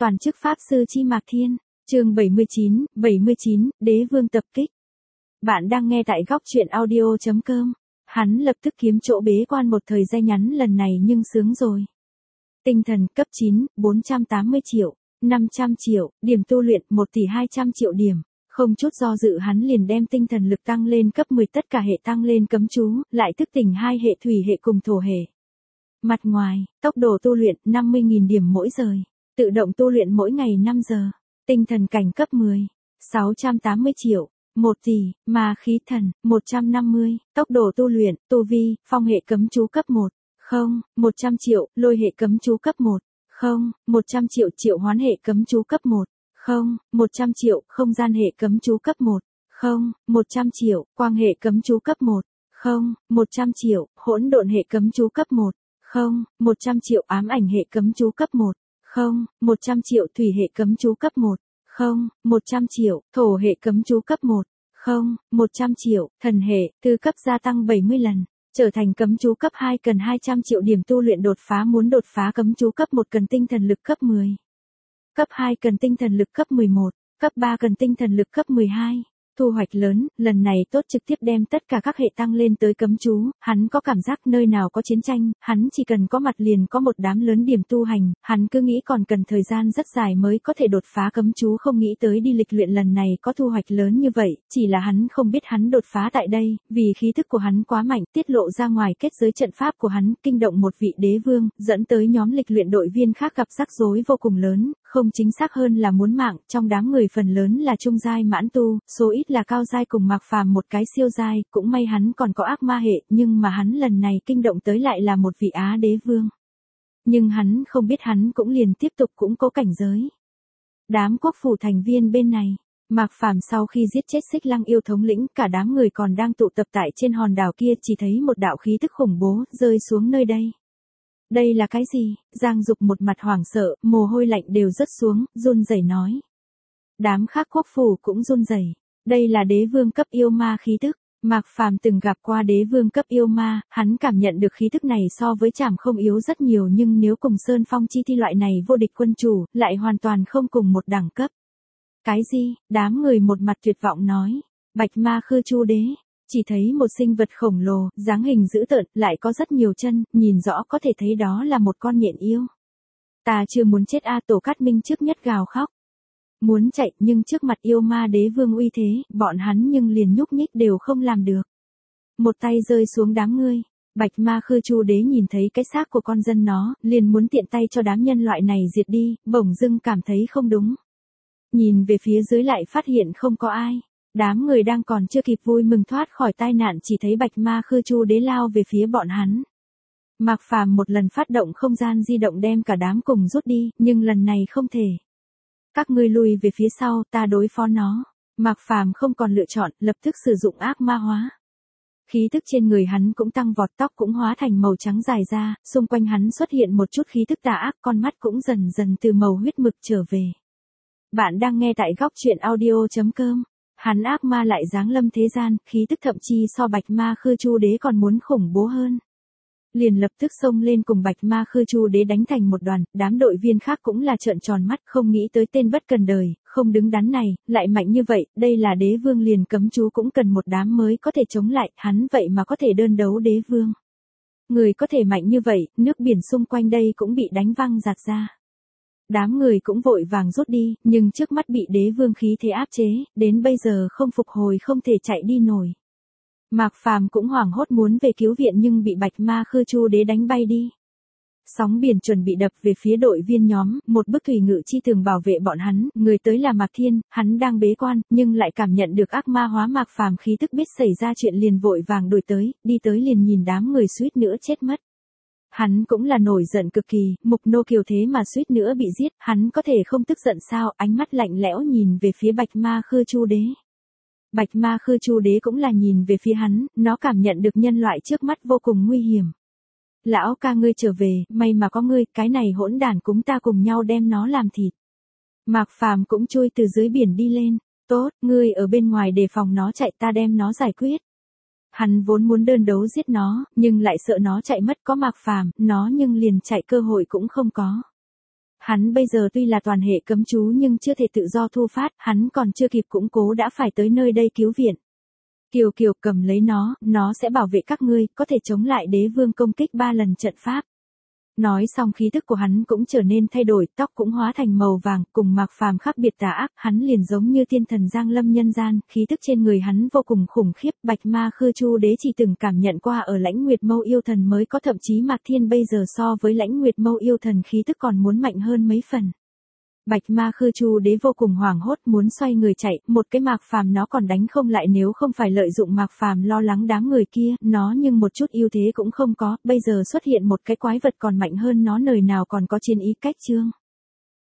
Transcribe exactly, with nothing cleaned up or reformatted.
toàn chức pháp sư chi Mạc Thiên, chương bảy mươi chín, bảy mươi chín, đế vương tập kích. Bạn đang nghe tại góc truyện audio chấm com. Hắn lập tức kiếm chỗ bế quan một thời gian ngắn lần này nhưng sướng rồi. Tinh thần cấp chín, bốn trăm tám mươi triệu, năm trăm triệu, điểm tu luyện một tỷ hai trăm triệu điểm. Không chút do dự hắn liền đem tinh thần lực tăng lên cấp mười, tất cả hệ tăng lên cấm chú, lại thức tỉnh hai hệ thủy hệ cùng thổ hệ. Mặt ngoài, tốc độ tu luyện năm mươi nghìn điểm mỗi giờ, tự động tu luyện mỗi ngày năm giờ, tinh thần cảnh cấp mười, sáu trăm tám mươi triệu, một tỷ, ma khí thần, một trăm năm mươi, tốc độ tu luyện, tu vi, phong hệ cấm chú cấp một, không, một trăm triệu, lôi hệ cấm chú cấp một, không, một trăm triệu triệu hoán hệ cấm chú cấp một, không, một trăm triệu, không gian hệ cấm chú cấp một, không, một trăm triệu, quang hệ cấm chú cấp một, không, một trăm triệu, hỗn độn hệ cấm chú cấp một, không, một trăm triệu, ám ảnh hệ cấm chú cấp một, không, một trăm triệu, thủy hệ cấm chú cấp một, không, một trăm triệu, thổ hệ cấm chú cấp một, không, một trăm triệu, thần hệ, tư cấp gia tăng bảy mươi lần, trở thành cấm chú cấp hai cần hai trăm triệu điểm tu luyện đột phá, muốn đột phá cấm chú cấp một cần tinh thần lực cấp mười. Cấp hai cần tinh thần lực cấp mười một, cấp ba cần tinh thần lực cấp mười hai. Thu hoạch lớn, lần này tốt trực tiếp đem tất cả các hệ tăng lên tới cấm chú, hắn có cảm giác nơi nào có chiến tranh, hắn chỉ cần có mặt liền có một đám lớn điểm tu hành, hắn cứ nghĩ còn cần thời gian rất dài mới có thể đột phá cấm chú, không nghĩ tới đi lịch luyện lần này có thu hoạch lớn như vậy, chỉ là hắn không biết hắn đột phá tại đây, vì khí thức của hắn quá mạnh, tiết lộ ra ngoài kết giới trận pháp của hắn, kinh động một vị đế vương, dẫn tới nhóm lịch luyện đội viên khác gặp rắc rối vô cùng lớn. Không chính xác hơn là muốn mạng, trong đám người phần lớn là trung giai mãn tu, số ít là cao giai cùng Mạc Phàm một cái siêu giai, cũng may hắn còn có ác ma hệ, nhưng mà hắn lần này kinh động tới lại là một vị Á đế vương. Nhưng hắn không biết hắn cũng liền tiếp tục củng cố cảnh giới. Đám quốc phủ thành viên bên này, Mạc Phàm sau khi giết chết Xích Lăng yêu thống lĩnh, cả đám người còn đang tụ tập tại trên hòn đảo kia chỉ thấy một đạo khí tức khủng bố rơi xuống nơi đây. Đây là cái gì? Giang Dục một mặt hoảng sợ, mồ hôi lạnh đều rớt xuống, run rẩy nói. Đám khác quốc phủ cũng run rẩy. Đây là đế vương cấp yêu ma khí tức. Mạc Phàm từng gặp qua đế vương cấp yêu ma, hắn cảm nhận được khí tức này so với Trảm Không yếu rất nhiều, nhưng nếu cùng Sơn Phong Chi Thi loại này vô địch quân chủ, lại hoàn toàn không cùng một đẳng cấp. Cái gì? Đám người một mặt tuyệt vọng nói. Bạch Ma Khư Chu đế. Chỉ thấy một sinh vật khổng lồ, dáng hình dữ tợn, lại có rất nhiều chân, nhìn rõ có thể thấy đó là một con nhện yêu. Ta chưa muốn chết a, Tổ Cát Minh trước nhất gào khóc. Muốn chạy nhưng trước mặt yêu ma đế vương uy thế, bọn hắn nhưng liền nhúc nhích đều không làm được. Một tay rơi xuống đám ngươi. Bạch Ma Khư Chu đế nhìn thấy cái xác của con dân nó, liền muốn tiện tay cho đám nhân loại này diệt đi, bỗng dưng cảm thấy không đúng. Nhìn về phía dưới lại phát hiện không có ai. Đám người đang còn chưa kịp vui mừng thoát khỏi tai nạn chỉ thấy Bạch Ma Khư Chu đế lao về phía bọn hắn. Mạc Phàm một lần phát động không gian di động đem cả đám cùng rút đi, nhưng lần này không thể. Các ngươi lùi về phía sau, ta đối phó nó. Mạc Phàm không còn lựa chọn, lập tức sử dụng ác ma hóa. Khí tức trên người hắn cũng tăng vọt, tóc cũng hóa thành màu trắng dài ra, xung quanh hắn xuất hiện một chút khí tức tà ác, con mắt cũng dần dần từ màu huyết mực trở về. Bạn đang nghe tại góc truyện audio chấm com. Hắn ác ma lại giáng lâm thế gian, khí tức thậm chí so Bạch Ma Khư Chu đế còn muốn khủng bố hơn. Liền lập tức xông lên cùng Bạch Ma Khư Chu đế đánh thành một đoàn, đám đội viên khác cũng là trợn tròn mắt, không nghĩ tới tên bất cần đời, không đứng đắn này, lại mạnh như vậy, đây là đế vương liền cấm chú cũng cần một đám mới có thể chống lại, hắn vậy mà có thể đơn đấu đế vương. Người có thể mạnh như vậy, nước biển xung quanh đây cũng bị đánh văng giạt ra. Đám người cũng vội vàng rút đi, nhưng trước mắt bị đế vương khí thế áp chế, đến bây giờ không phục hồi không thể chạy đi nổi. Mạc Phàm cũng hoảng hốt muốn về cứu viện nhưng bị Bạch Ma Khư Chu đế đánh bay đi. Sóng biển chuẩn bị đập về phía đội viên nhóm, một bức thủy ngự chi tường bảo vệ bọn hắn, người tới là Mạc Thiên, hắn đang bế quan, nhưng lại cảm nhận được ác ma hóa Mạc Phàm khí tức, biết xảy ra chuyện liền vội vàng đuổi tới, đi tới liền nhìn đám người suýt nữa chết mất. Hắn cũng là nổi giận cực kỳ, Mục Nô Kiều thế mà suýt nữa bị giết, hắn có thể không tức giận sao, ánh mắt lạnh lẽo nhìn về phía Bạch Ma Khư Chu đế. Bạch Ma Khư Chu đế cũng là nhìn về phía hắn, nó cảm nhận được nhân loại trước mắt vô cùng nguy hiểm. Lão ca ngươi trở về, may mà có ngươi, cái này hỗn đản chúng ta cùng nhau đem nó làm thịt. Mạc Phàm cũng chui từ dưới biển đi lên, tốt, ngươi ở bên ngoài đề phòng nó chạy, ta đem nó giải quyết. Hắn vốn muốn đơn đấu giết nó, nhưng lại sợ nó chạy mất, có Mạc Phàm, nó nhưng liền chạy cơ hội cũng không có. Hắn bây giờ tuy là toàn hệ cấm chú nhưng chưa thể tự do thu phát, hắn còn chưa kịp củng cố đã phải tới nơi đây cứu viện. Kiều Kiều cầm lấy nó, nó sẽ bảo vệ các ngươi, có thể chống lại đế vương công kích ba lần trận pháp. Nói xong khí tức của hắn cũng trở nên thay đổi, tóc cũng hóa thành màu vàng, cùng Mạc Phàm khác biệt tà ác, hắn liền giống như tiên thần giang lâm nhân gian, khí tức trên người hắn vô cùng khủng khiếp, Bạch Ma Khư Chu Đế chỉ từng cảm nhận qua ở Lãnh Nguyệt Mâu yêu thần mới có, thậm chí Mạc Thiên bây giờ so với Lãnh Nguyệt Mâu yêu thần khí tức còn muốn mạnh hơn mấy phần. Bạch Ma Khư Chu Đế vô cùng hoảng hốt muốn xoay người chạy, một cái Mạc Phàm nó còn đánh không lại nếu không phải lợi dụng Mạc Phàm lo lắng đám người kia, nó nhưng một chút ưu thế cũng không có, bây giờ xuất hiện một cái quái vật còn mạnh hơn nó, nơi nào còn có chiến ý cách chương.